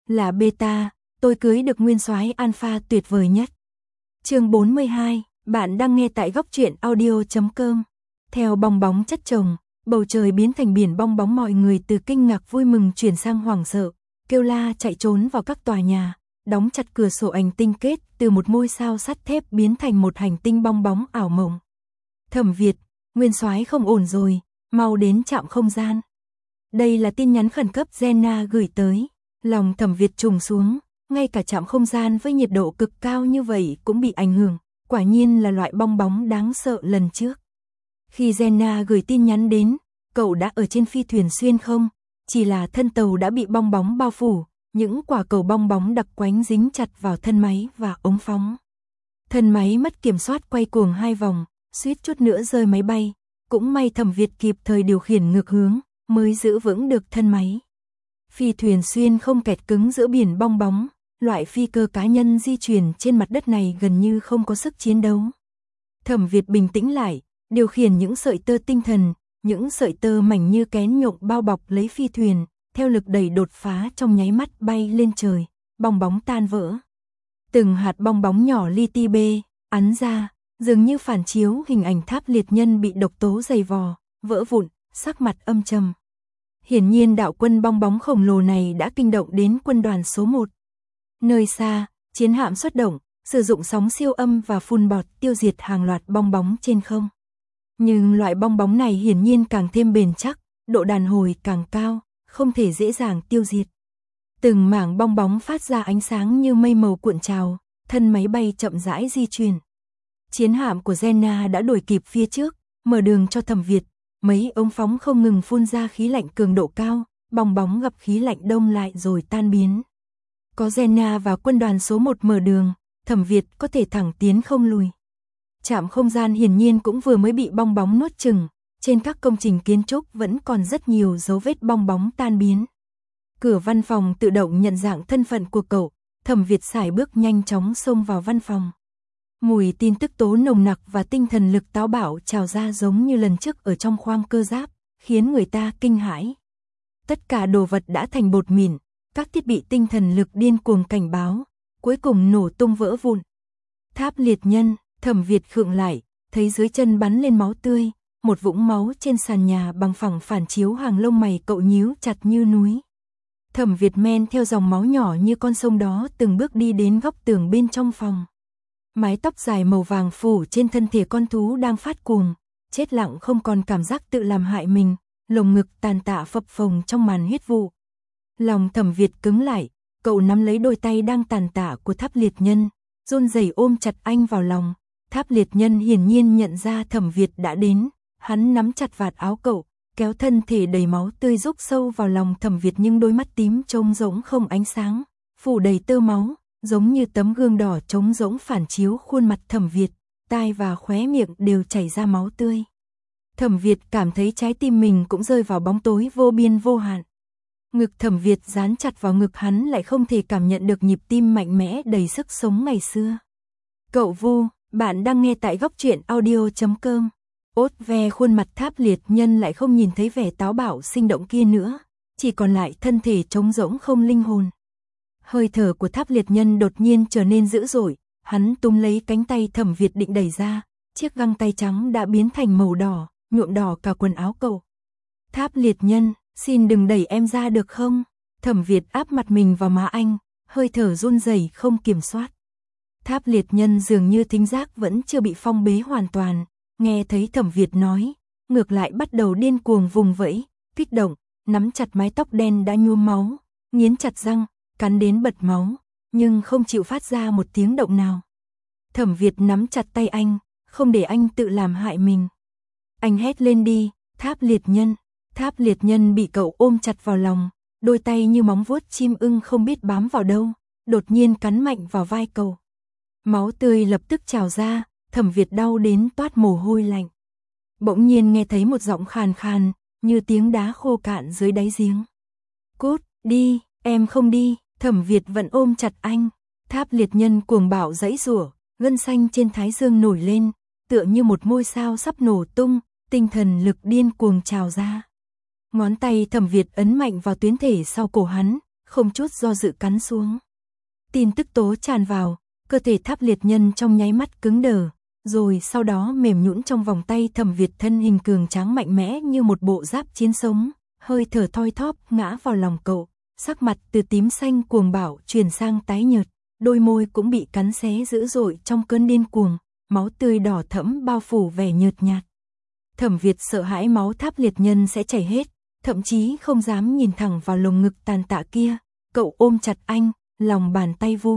Là beta, tôi cưới được nguyên soái alpha tuyệt vời nhất. Chương 42, bạn đang nghe tại góc truyện audio.com. Theo bong bóng chất chồng, bầu trời biến thành biển bong bóng, mọi người từ kinh ngạc vui mừng chuyển sang hoảng sợ, kêu la chạy trốn vào các tòa nhà, đóng chặt cửa sổ. Hành tinh kết từ một ngôi sao sắt thép biến thành một hành tinh bong bóng ảo mộng. Thẩm Việt, nguyên soái không ổn rồi, mau đến trạm không gian. Đây là tin nhắn khẩn cấp Jenna gửi tới. Lòng Thẩm Việt trùng xuống, ngay cả trạm không gian với nhiệt độ cực cao như vậy cũng bị ảnh hưởng, quả nhiên là loại bong bóng đáng sợ lần trước. Khi Jenna gửi tin nhắn đến, cậu đã ở trên phi thuyền xuyên không, chỉ là thân tàu đã bị bong bóng bao phủ, những quả cầu bong bóng đặc quánh dính chặt vào thân máy và ống phóng. Thân máy mất kiểm soát quay cuồng 2 vòng, suýt chút nữa rơi máy bay, cũng may Thẩm Việt kịp thời điều khiển ngược hướng, mới giữ vững được thân máy. Phi thuyền xuyên không kẹt cứng giữa biển bong bóng, loại phi cơ cá nhân di chuyển trên mặt đất này gần như không có sức chiến đấu. Thẩm Việt bình tĩnh lại, điều khiển những sợi tơ tinh thần, những sợi tơ mảnh như kén nhộng bao bọc lấy phi thuyền, theo lực đẩy đột phá trong nháy mắt bay lên trời, bong bóng tan vỡ. Từng hạt bong bóng nhỏ li ti bê, ắn ra, dường như phản chiếu hình ảnh Tháp Liệt Nhân bị độc tố dày vò, vỡ vụn, sắc mặt âm trầm. Hiển nhiên đạo quân bong bóng khổng lồ này đã kinh động đến quân đoàn số 1. Nơi xa, chiến hạm xuất động, sử dụng sóng siêu âm và phun bọt tiêu diệt hàng loạt bong bóng trên không. Nhưng loại bong bóng này hiển nhiên càng thêm bền chắc, độ đàn hồi càng cao, không thể dễ dàng tiêu diệt. Từng mảng bong bóng phát ra ánh sáng như mây màu cuộn trào, thân máy bay chậm rãi di chuyển. Chiến hạm của Jenna đã đuổi kịp phía trước, mở đường cho Thẩm Việt. Mấy ống phóng không ngừng phun ra khí lạnh cường độ cao, bong bóng gặp khí lạnh đông lại rồi tan biến. Có Jenna và quân đoàn số 1 mở đường, Thẩm Việt có thể thẳng tiến không lùi. Trạm không gian hiển nhiên cũng vừa mới bị bong bóng nuốt chửng, trên các công trình kiến trúc vẫn còn rất nhiều dấu vết bong bóng tan biến. Cửa văn phòng tự động nhận dạng thân phận của cậu, Thẩm Việt sải bước nhanh chóng xông vào văn phòng. Mùi tin tức tố nồng nặc và tinh thần lực táo bạo trào ra giống như lần trước ở trong khoang cơ giáp, khiến người ta kinh hãi. Tất cả đồ vật đã thành bột mịn, các thiết bị tinh thần lực điên cuồng cảnh báo, cuối cùng nổ tung vỡ vụn. Tháp Liệt Nhân, Thẩm Việt khựng lại, thấy dưới chân bắn lên máu tươi, một vũng máu trên sàn nhà bằng phẳng phản chiếu hàng lông mày cậu nhíu chặt như núi. Thẩm Việt men theo dòng máu nhỏ như con sông đó từng bước đi đến góc tường bên trong phòng. Mái tóc dài màu vàng phủ trên thân thể con thú đang phát cuồng, chết lặng không còn cảm giác tự làm hại mình, lồng ngực tàn tạ phập phồng trong màn huyết vụ. Lòng Thẩm Việt cứng lại, cậu nắm lấy đôi tay đang tàn tạ của Tháp Liệt Nhân, run rẩy ôm chặt anh vào lòng. Tháp Liệt Nhân hiển nhiên nhận ra Thẩm Việt đã đến, hắn nắm chặt vạt áo cậu, kéo thân thể đầy máu tươi rúc sâu vào lòng Thẩm Việt, nhưng đôi mắt tím trông rỗng không ánh sáng, phủ đầy tơ máu, giống như tấm gương đỏ trống rỗng phản chiếu khuôn mặt Thẩm Việt, tai và khóe miệng đều chảy ra máu tươi. Thẩm Việt cảm thấy trái tim mình cũng rơi vào bóng tối vô biên vô hạn. Ngực Thẩm Việt dán chặt vào ngực hắn lại không thể cảm nhận được nhịp tim mạnh mẽ đầy sức sống ngày xưa. Cậu Vu, bạn đang nghe tại góc truyện audio.com. Ốt ve khuôn mặt Tháp Liệt Nhân lại không nhìn thấy vẻ táo bạo sinh động kia nữa, chỉ còn lại thân thể trống rỗng không linh hồn. Hơi thở của Tháp Liệt Nhân đột nhiên trở nên dữ dội, hắn túm lấy cánh tay Thẩm Việt định đẩy ra, chiếc găng tay trắng đã biến thành màu đỏ, nhuộm đỏ cả quần áo cậu. Tháp Liệt Nhân, xin đừng đẩy em ra được không? Thẩm Việt áp mặt mình vào má anh, hơi thở run rẩy không kiểm soát. Tháp Liệt Nhân dường như thính giác vẫn chưa bị phong bế hoàn toàn, nghe thấy Thẩm Việt nói, ngược lại bắt đầu điên cuồng vùng vẫy, kích động, nắm chặt mái tóc đen đã nhuốm máu, nghiến chặt răng, cắn đến bật máu, nhưng không chịu phát ra một tiếng động nào. Thẩm Việt nắm chặt tay anh, không để anh tự làm hại mình. Anh hét lên đi, Tháp Liệt Nhân. Tháp Liệt Nhân bị cậu ôm chặt vào lòng, đôi tay như móng vuốt chim ưng không biết bám vào đâu, đột nhiên cắn mạnh vào vai cậu. Máu tươi lập tức trào ra, Thẩm Việt đau đến toát mồ hôi lạnh. Bỗng nhiên nghe thấy một giọng khàn khàn, như tiếng đá khô cạn dưới đáy giếng. Cút, đi, em không đi. Thẩm Việt vẫn ôm chặt anh. Tháp Liệt Nhân cuồng bạo giãy giụa, gân xanh trên thái dương nổi lên, tựa như một ngôi sao sắp nổ tung, tinh thần lực điên cuồng trào ra. Ngón tay Thẩm Việt ấn mạnh vào tuyến thể sau cổ hắn, không chút do dự cắn xuống. Tin tức tố tràn vào, cơ thể Tháp Liệt Nhân trong nháy mắt cứng đờ, rồi sau đó mềm nhũn trong vòng tay Thẩm Việt, thân hình cường tráng mạnh mẽ như một bộ giáp chiến sống, hơi thở thoi thóp ngã vào lòng cậu, sắc mặt từ tím xanh cuồng bạo chuyển sang tái nhợt, đôi môi cũng bị cắn xé dữ dội trong cơn điên cuồng, máu tươi đỏ thẫm bao phủ vẻ nhợt nhạt. Thẩm Việt sợ hãi máu Tháp Liệt Nhân sẽ chảy hết, thậm chí không dám nhìn thẳng vào lồng ngực tàn tạ kia, cậu ôm chặt anh, lòng bàn tay vu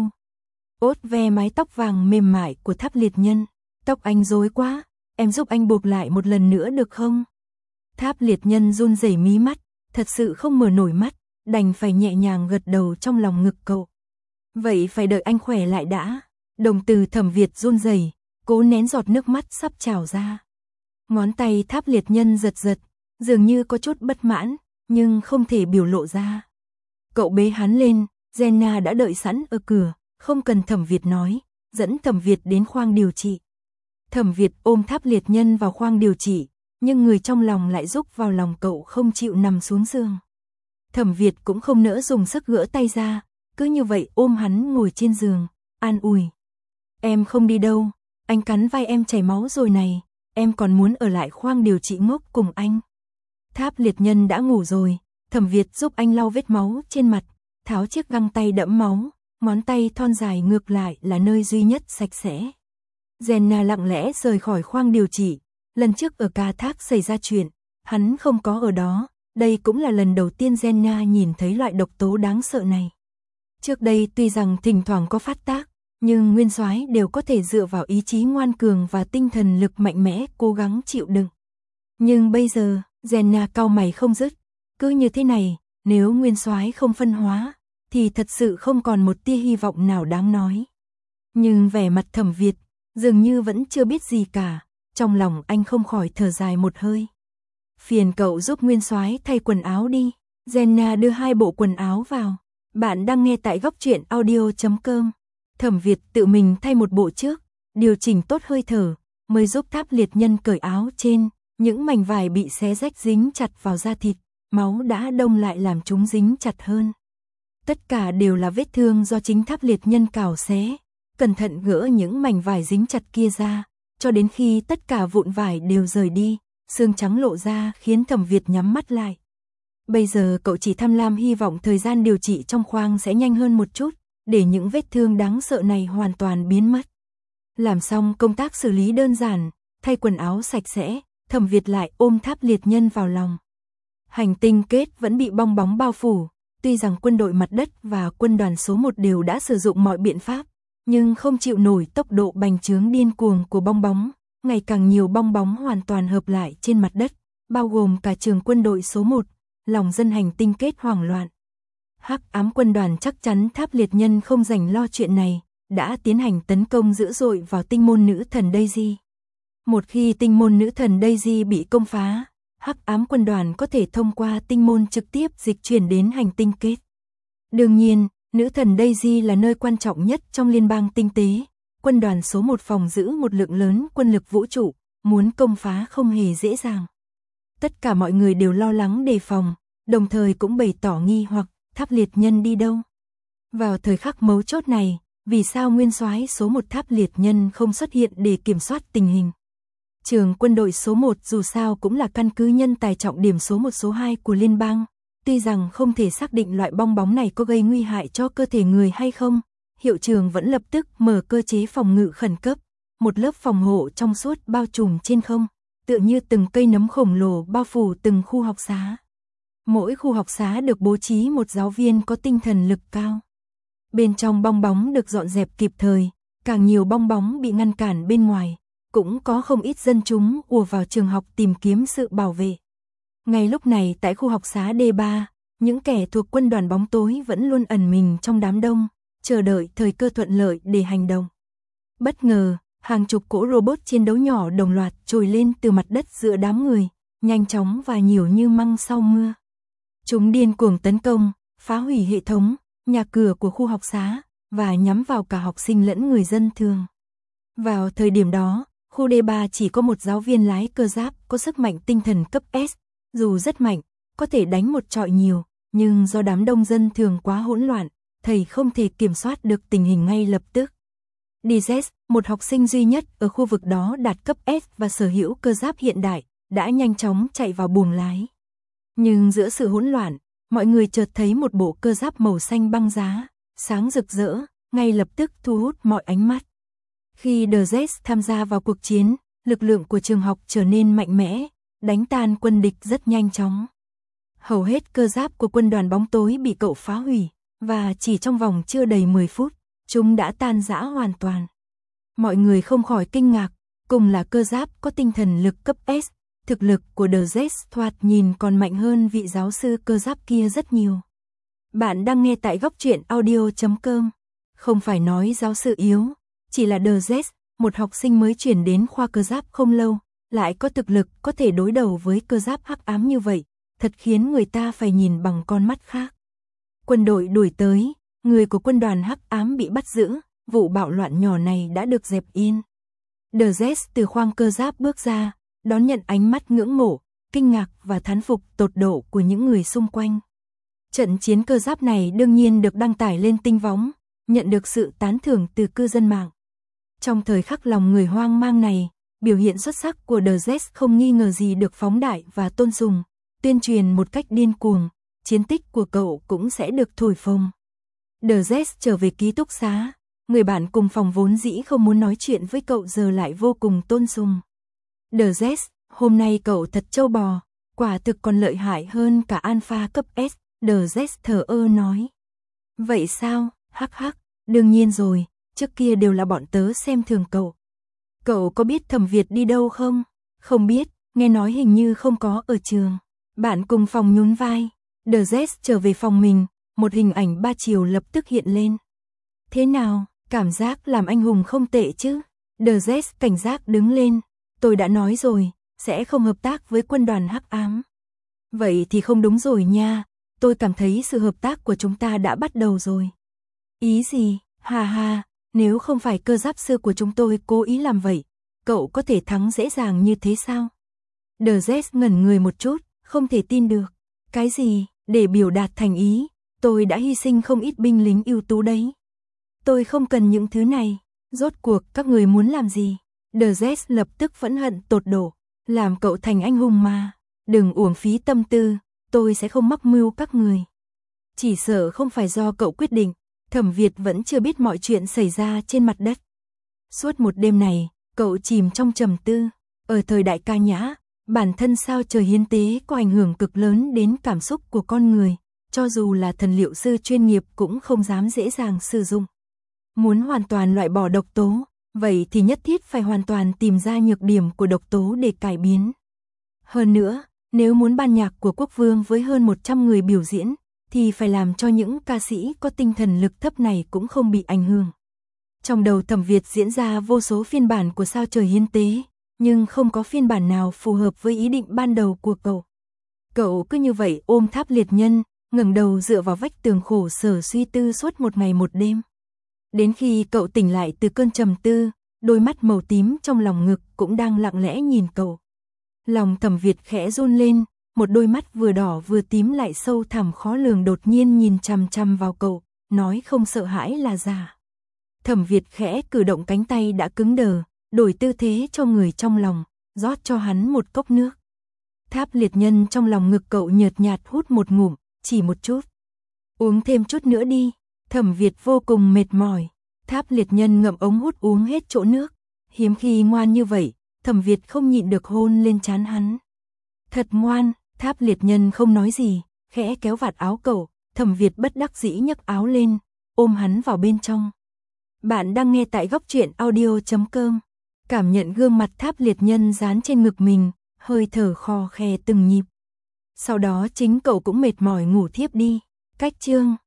ốt ve mái tóc vàng mềm mại của Tháp Liệt Nhân. Tóc anh rối quá, em giúp anh buộc lại một lần nữa được không? Tháp Liệt Nhân run rẩy mí mắt, thật sự không mở nổi mắt, đành phải nhẹ nhàng gật đầu trong lòng ngực cậu. Vậy phải đợi anh khỏe lại đã. Đồng từ Thẩm Việt run rẩy, cố nén giọt nước mắt sắp trào ra. Ngón tay Tháp Liệt Nhân giật giật, dường như có chút bất mãn, nhưng không thể biểu lộ ra. Cậu bế hắn lên, Jenna đã đợi sẵn ở cửa, không cần Thẩm Việt nói, dẫn Thẩm Việt đến khoang điều trị. Thẩm Việt ôm Tháp Liệt Nhân vào khoang điều trị, nhưng người trong lòng lại rúc vào lòng cậu không chịu nằm xuống giường. Thẩm Việt cũng không nỡ dùng sức gỡ tay ra, cứ như vậy ôm hắn ngồi trên giường, an ủi. Em không đi đâu, anh cắn vai em chảy máu rồi này, em còn muốn ở lại khoang điều trị ngốc cùng anh. Tháp Liệt Nhân đã ngủ rồi, Thẩm Việt giúp anh lau vết máu trên mặt, tháo chiếc găng tay đẫm máu, ngón tay thon dài ngược lại là nơi duy nhất sạch sẽ. Jenna lặng lẽ rời khỏi khoang điều trị, lần trước ở Ca Thác xảy ra chuyện, hắn không có ở đó, đây cũng là lần đầu tiên Jenna nhìn thấy loại độc tố đáng sợ này. Trước đây tuy rằng thỉnh thoảng có phát tác, nhưng nguyên soái đều có thể dựa vào ý chí ngoan cường và tinh thần lực mạnh mẽ cố gắng chịu đựng. Nhưng bây giờ, Jenna cau mày không dứt, cứ như thế này, nếu nguyên soái không phân hóa, thì thật sự không còn một tia hy vọng nào đáng nói. Nhưng vẻ mặt Thẩm Việt, dường như vẫn chưa biết gì cả, trong lòng anh không khỏi thở dài một hơi. Phiền cậu giúp nguyên soái thay quần áo đi. Jenna đưa 2 bộ quần áo vào. Bạn đang nghe tại góc truyện audio.com. Thẩm Việt tự mình thay một bộ trước, điều chỉnh tốt hơi thở, mới giúp Tháp Liệt Nhân cởi áo trên, những mảnh vải bị xé rách dính chặt vào da thịt, máu đã đông lại làm chúng dính chặt hơn. Tất cả đều là vết thương do chính Tháp Liệt Nhân cào xé, cẩn thận gỡ những mảnh vải dính chặt kia ra, cho đến khi tất cả vụn vải đều rời đi, xương trắng lộ ra khiến Thẩm Việt nhắm mắt lại. Bây giờ cậu chỉ tham lam hy vọng thời gian điều trị trong khoang sẽ nhanh hơn một chút, để những vết thương đáng sợ này hoàn toàn biến mất. Làm xong công tác xử lý đơn giản, thay quần áo sạch sẽ, Thẩm Việt lại ôm Tháp Liệt Nhân vào lòng. Hành tinh kết vẫn bị bong bóng bao phủ, tuy rằng quân đội mặt đất và quân đoàn số 1 đều đã sử dụng mọi biện pháp, nhưng không chịu nổi tốc độ bành trướng điên cuồng của bong bóng, ngày càng nhiều bong bóng hoàn toàn hợp lại trên mặt đất, bao gồm cả trường quân đội số 1, lòng dân hành tinh kết hoảng loạn. Hắc ám quân đoàn chắc chắn Tháp Liệt Nhân không rảnh lo chuyện này, đã tiến hành tấn công dữ dội vào tinh môn nữ thần Daisy. Một khi tinh môn nữ thần Daisy bị công phá, Hắc ám quân đoàn có thể thông qua tinh môn trực tiếp dịch chuyển đến hành tinh kết. Đương nhiên, nữ thần Daisy là nơi quan trọng nhất trong liên bang tinh tế, quân đoàn số 1 phòng giữ một lượng lớn quân lực vũ trụ, muốn công phá không hề dễ dàng. Tất cả mọi người đều lo lắng đề phòng, đồng thời cũng bày tỏ nghi hoặc Tháp Liệt Nhân đi đâu. Vào thời khắc mấu chốt này, vì sao nguyên soái số 1 Tháp Liệt Nhân không xuất hiện để kiểm soát tình hình? Trường quân đội số 1 dù sao cũng là căn cứ nhân tài trọng điểm số 1 số 2 của liên bang, tuy rằng không thể xác định loại bong bóng này có gây nguy hại cho cơ thể người hay không, hiệu trưởng vẫn lập tức mở cơ chế phòng ngự khẩn cấp, một lớp phòng hộ trong suốt bao trùm trên không, tựa như từng cây nấm khổng lồ bao phủ từng khu học xá. Mỗi khu học xá được bố trí một giáo viên có tinh thần lực cao. Bên trong bong bóng được dọn dẹp kịp thời, càng nhiều bong bóng bị ngăn cản bên ngoài, cũng có không ít dân chúng ùa vào trường học tìm kiếm sự bảo vệ. Ngay lúc này tại khu học xá D3, những kẻ thuộc quân đoàn bóng tối vẫn luôn ẩn mình trong đám đông, chờ đợi thời cơ thuận lợi để hành động. Bất ngờ, hàng chục cỗ robot chiến đấu nhỏ đồng loạt trồi lên từ mặt đất giữa đám người, nhanh chóng và nhiều như măng sau mưa. Chúng điên cuồng tấn công, phá hủy hệ thống, nhà cửa của khu học xá, và nhắm vào cả học sinh lẫn người dân thường. Vào thời điểm đó, khu D3 chỉ có một giáo viên lái cơ giáp có sức mạnh tinh thần cấp S, dù rất mạnh, có thể đánh một trọi nhiều, nhưng do đám đông dân thường quá hỗn loạn, thầy không thể kiểm soát được tình hình ngay lập tức. DZ, một học sinh duy nhất ở khu vực đó đạt cấp S và sở hữu cơ giáp hiện đại, đã nhanh chóng chạy vào buồng lái. Nhưng giữa sự hỗn loạn, mọi người chợt thấy một bộ cơ giáp màu xanh băng giá, sáng rực rỡ, ngay lập tức thu hút mọi ánh mắt. Khi DZ tham gia vào cuộc chiến, lực lượng của trường học trở nên mạnh mẽ, đánh tan quân địch rất nhanh chóng. Hầu hết cơ giáp của quân đoàn bóng tối bị cậu phá hủy, và chỉ trong vòng chưa đầy 10 phút, chúng đã tan rã hoàn toàn. Mọi người không khỏi kinh ngạc, cùng là cơ giáp có tinh thần lực cấp S, thực lực của DZ thoạt nhìn còn mạnh hơn vị giáo sư cơ giáp kia rất nhiều. Bạn đang nghe tại góc truyện audio.com. Không phải nói giáo sư yếu, chỉ là DZ, một học sinh mới chuyển đến khoa cơ giáp không lâu, lại có thực lực có thể đối đầu với cơ giáp hắc ám như vậy, thật khiến người ta phải nhìn bằng con mắt khác. Quân đội đuổi tới, người của quân đoàn hắc ám bị bắt giữ, vụ bạo loạn nhỏ này đã được dẹp yên. DZ từ khoang cơ giáp bước ra, đón nhận ánh mắt ngưỡng mộ, kinh ngạc và thán phục tột độ của những người xung quanh. Trận chiến cơ giáp này đương nhiên được đăng tải lên Tinh Võng, nhận được sự tán thưởng từ cư dân mạng. Trong thời khắc lòng người hoang mang này, biểu hiện xuất sắc của DZ không nghi ngờ gì được phóng đại và tôn sùng, tuyên truyền một cách điên cuồng, chiến tích của cậu cũng sẽ được thổi phồng. DZ trở về ký túc xá, người bạn cùng phòng vốn dĩ không muốn nói chuyện với cậu giờ lại vô cùng tôn sùng. DZ, hôm nay cậu thật trâu bò, quả thực còn lợi hại hơn cả Alpha cấp S, DZ thờ ơ nói. Vậy sao, hắc hắc, đương nhiên rồi, trước kia đều là bọn tớ xem thường cậu. Cậu có biết Thẩm Việt đi đâu không? Không biết, nghe nói hình như không có ở trường. Bạn cùng phòng nhún vai, DZ trở về phòng mình, một hình ảnh 3 chiều lập tức hiện lên. Thế nào, cảm giác làm anh hùng không tệ chứ? DZ cảnh giác đứng lên, tôi đã nói rồi, sẽ không hợp tác với quân đoàn hắc ám. Vậy thì không đúng rồi nha, tôi cảm thấy sự hợp tác của chúng ta đã bắt đầu rồi. Ý gì, hà hà, nếu không phải cơ giáp sư của chúng tôi cố ý làm vậy, cậu có thể thắng dễ dàng như thế sao? DZ ngẩn người một chút, không thể tin được. Cái gì, để biểu đạt thành ý, tôi đã hy sinh không ít binh lính ưu tú đấy. Tôi không cần những thứ này, rốt cuộc các người muốn làm gì? DZ lập tức phẫn hận tột độ, làm cậu thành anh hùng mà, đừng uổng phí tâm tư, tôi sẽ không mắc mưu các người. Chỉ sợ không phải do cậu quyết định, Thẩm Việt vẫn chưa biết mọi chuyện xảy ra trên mặt đất. Suốt một đêm này, cậu chìm trong trầm tư, ở thời đại ca nhã, bản thân sao trời hiến tế có ảnh hưởng cực lớn đến cảm xúc của con người, cho dù là thần liệu sư chuyên nghiệp cũng không dám dễ dàng sử dụng. Muốn hoàn toàn loại bỏ độc tố, vậy thì nhất thiết phải hoàn toàn tìm ra nhược điểm của độc tố để cải biến. Hơn nữa, nếu muốn ban nhạc của quốc vương với hơn 100 người biểu diễn, thì phải làm cho những ca sĩ có tinh thần lực thấp này cũng không bị ảnh hưởng. Trong đầu Thẩm Việt diễn ra vô số phiên bản của sao trời hiến tế, nhưng không có phiên bản nào phù hợp với ý định ban đầu của cậu. Cậu cứ như vậy ôm tháp liệt nhân, ngẩng đầu dựa vào vách tường khổ sở suy tư suốt một ngày một đêm. Đến khi cậu tỉnh lại từ cơn trầm tư, đôi mắt màu tím trong lòng ngực cũng đang lặng lẽ nhìn cậu. Lòng Thẩm Việt khẽ run lên, một đôi mắt vừa đỏ vừa tím lại sâu thẳm khó lường đột nhiên nhìn chằm chằm vào cậu, nói không sợ hãi là giả. Thẩm Việt khẽ cử động cánh tay đã cứng đờ, đổi tư thế cho người trong lòng, rót cho hắn một cốc nước. Tháp liệt nhân trong lòng ngực cậu nhợt nhạt hút một ngụm, chỉ một chút. Uống thêm chút nữa đi. Thẩm Việt vô cùng mệt mỏi. Tháp liệt nhân ngậm ống hút uống hết chỗ nước. Hiếm khi ngoan như vậy, Thẩm Việt không nhịn được hôn lên trán hắn. Thật ngoan, Tháp liệt nhân không nói gì, khẽ kéo vạt áo cậu. Thẩm Việt bất đắc dĩ nhấc áo lên, ôm hắn vào bên trong. Bạn đang nghe tại góc truyện audio.com. Cảm nhận gương mặt Tháp liệt nhân dán trên ngực mình, hơi thở khò khè từng nhịp. Sau đó chính cậu cũng mệt mỏi ngủ thiếp đi. Cách chương